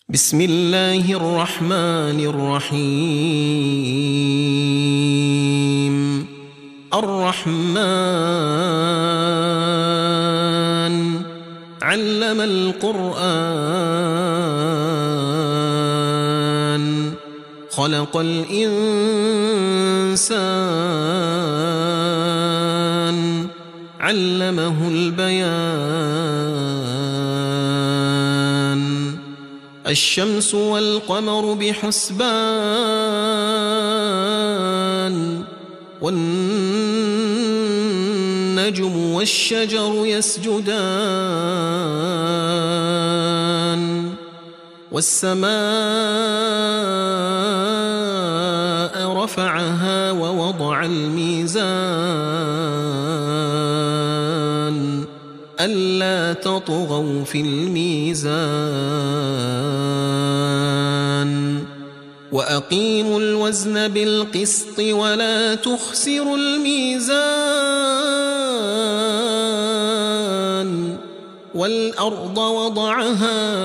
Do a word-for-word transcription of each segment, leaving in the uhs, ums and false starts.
بسم الله الرحمن الرحيم. الرحمن علم القرآن خلق الإنسان علمه البيان. الشمس والقمر بحسبان والنجم والشجر يسجدان والسماء رفعها ووضع الميزان ألا تطغوا في الميزان وأقيموا الوزن بالقسط ولا تخسروا الميزان والأرض وضعها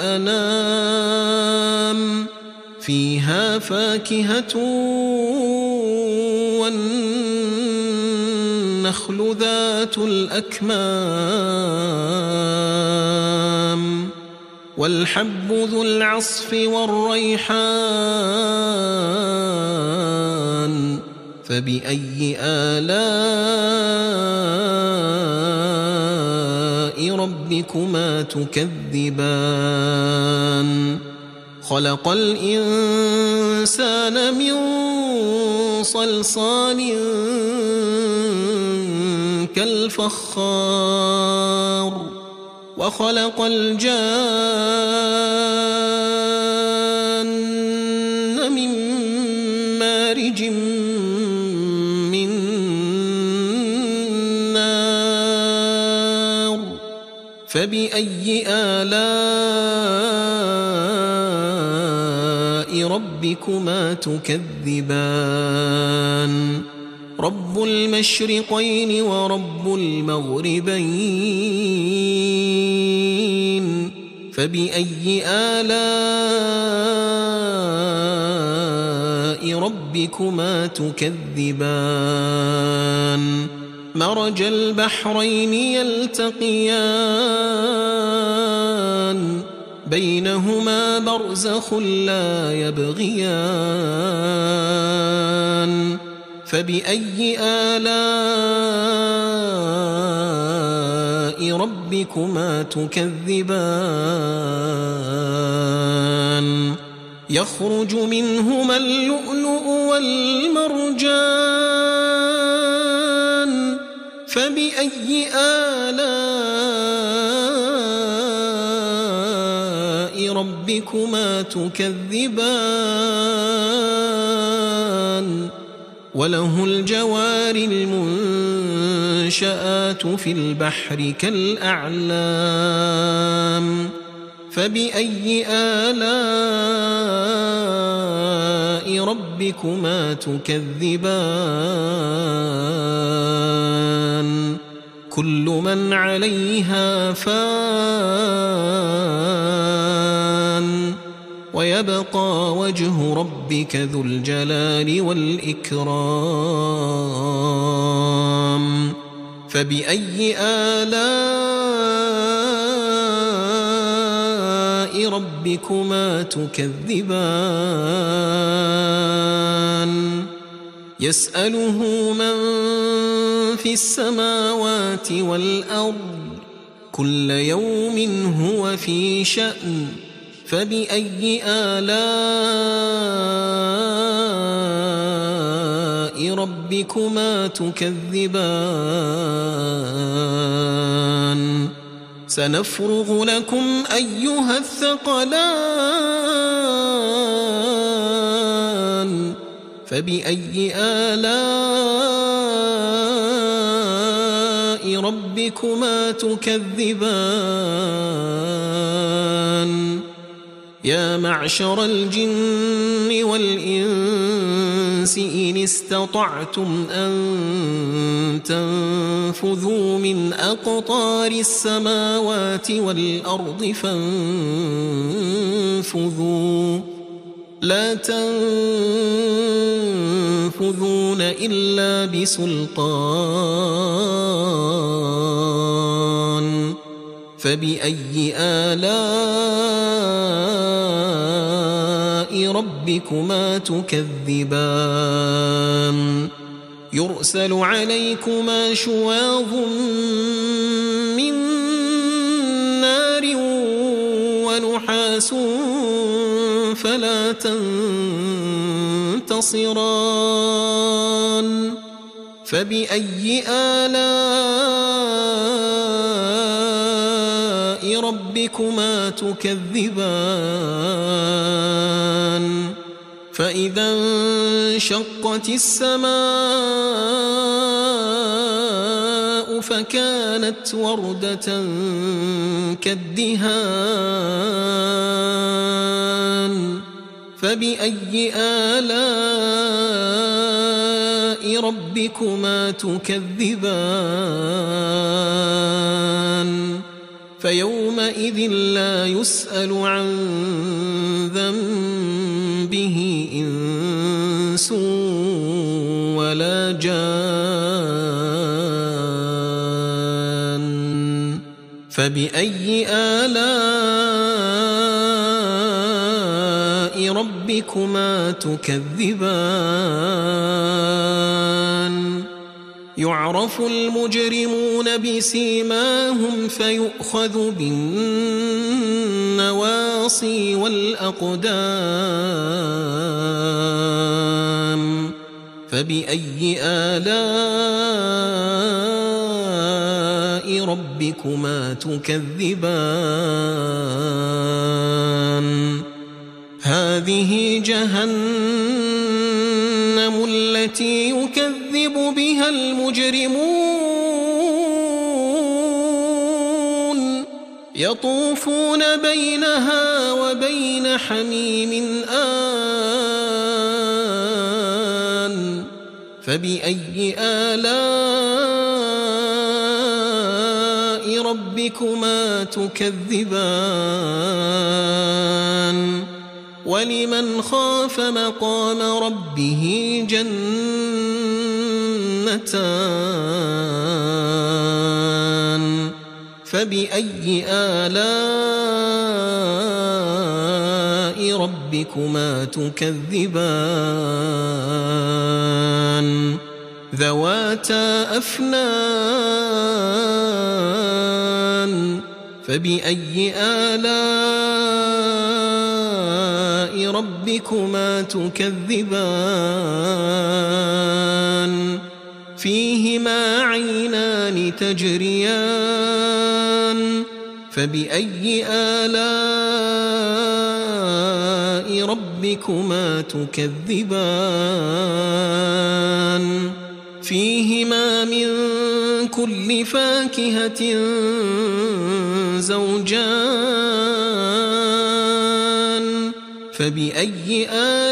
للأنام فيها فاكهة والنخل ذات الأكمام والحب ذو العصف والريحان فبأي آلاء ربكما تكذبان. خلق الإنسان من صلصال كالفخار وخلق الجان من مارج من نار فبأي آلاء ربكما تكذبان. رب المشرقين ورب المغربين فبأي آلاء ربكما تكذبان. مرج البحرين يلتقيان بينهما برزخ لا يبغيان فبأي آلاء ربكما تكذبان. يخرج منهما اللؤلؤ والمرجان فبأي آلاء ربكما تكذبان. وله الجوار المنشآت في البحر كالأعلام فبأي آلاء ربكما تكذبان. كل من عليها فان ويبقى وجه ربك ذو الجلال والإكرام فبأي آلاء ربكما تكذبان. يسأله من في السماوات والأرض كل يوم هو في شأن فبأي آلاء ربكما تكذبان. سنفرغ لكم أيها الثقلان فبأي آلاء ربكما تكذبان. يا معشر الجن والإنس إن استطعتم أن تنفذوا من أقطار السماوات والأرض انفذوا لا تنفذون إلا بسلطان فبأي آلاء ربكما تكذبان يرسل عليكما شواظ من نار ونحاس فلا تنتصران فبأي آلاء ربكما تكذبان فإذا انشقت السماء فكانت وردة كالدهان فبأي آلاء ربكما تكذبان فيومئذ لا يسأل عن ذنبه إنس ولا جان فبأي آلاء ربكما تكذبان يعرف المجرمون بسيماهم فيؤخذ بالنواصي والأقدام فبأي آلاء ربكما تكذبان هذه جهنم التي يكذب بها المجرمون يطوفون بينها وبين حميم آن فبأي آلاء ربكما تكذبان ولمن خاف مقام ربه جنتان فبأي آلاء ربكما تكذبان ذواتا أفنان فبأي آلاء ربكما تكذبان فيهما عينان تجريان فبأي آلاء ربكما تكذبان فيهما من كل فاكهة زوجان فبأي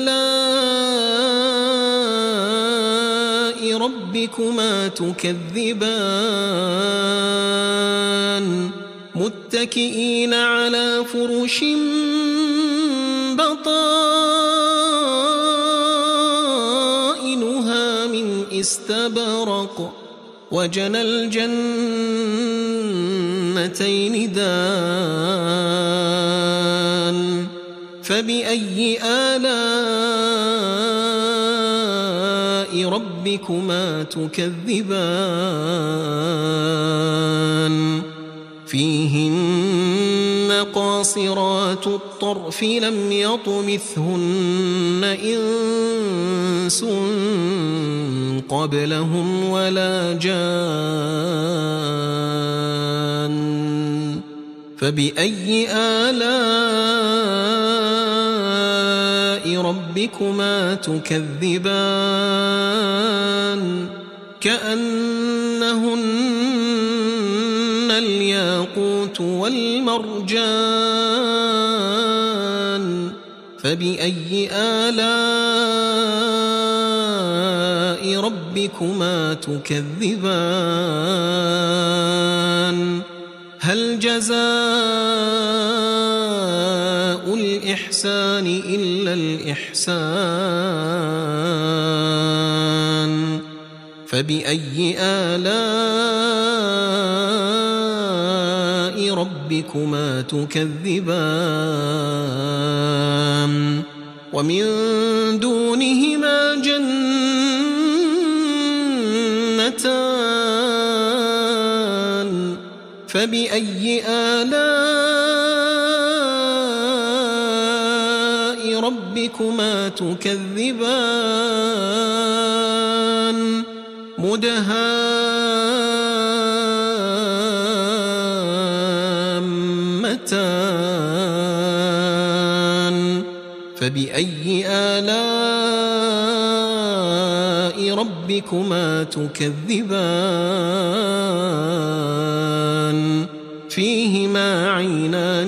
آلاء ربكما تكذبان متكئين على فرش بطائنها من استبرق وجنى الجنتين دان فبأي آلاء ربكما تكذبان فيهن قاصرات الطرف لم يطمثهن إنس قبلهم ولا جان فبأي آلاء ربكما تكذبان كأنهن الياقوت والمرجان فبأي آلاء ربكما تكذبان هل جزاء الإحسان الإحسان إلا الإحسان فبأي آلاء ربكما تكذبان ومن دونهما جنتان فبأي آلاء ربكما تكذبان مدهامتان فبأي آلاء ربكما تكذبان فيهما عينان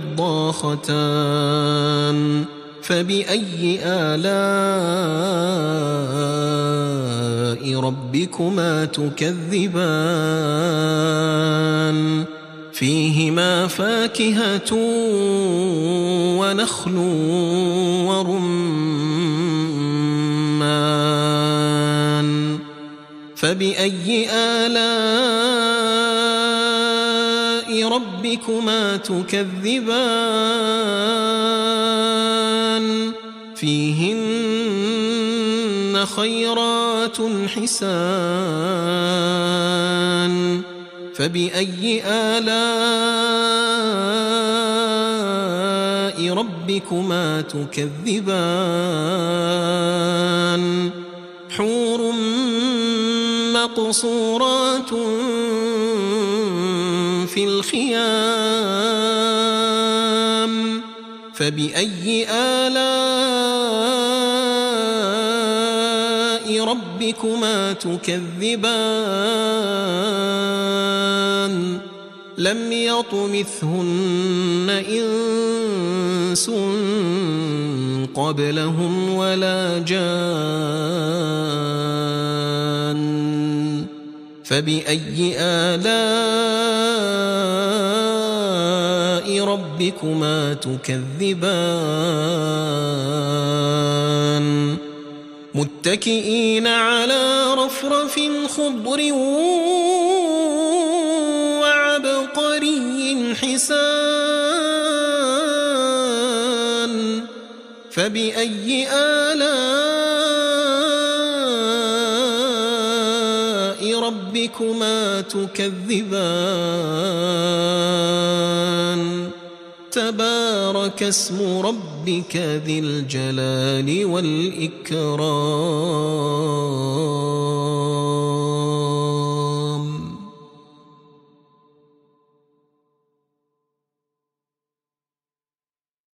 نضاختان فبأي آلاء ربكما تكذبان فيهما فاكهة ونخل ورمان فبأي آلاء ربكما تكذبان فيهن خيرات حسان فبأي آلاء ربكما تكذبان حور مقصورات في الخيام فبأي آلاء ربكما تكذبان لم يطمثهن إنس قبلهم ولا جان فبأي آلاء ربكما تكذبان متكئين على رفرف خضر وعبقري حسان فبأي آلاء ربكما تكذبان تبارك اسم ربك ذي الجلال والإكرام.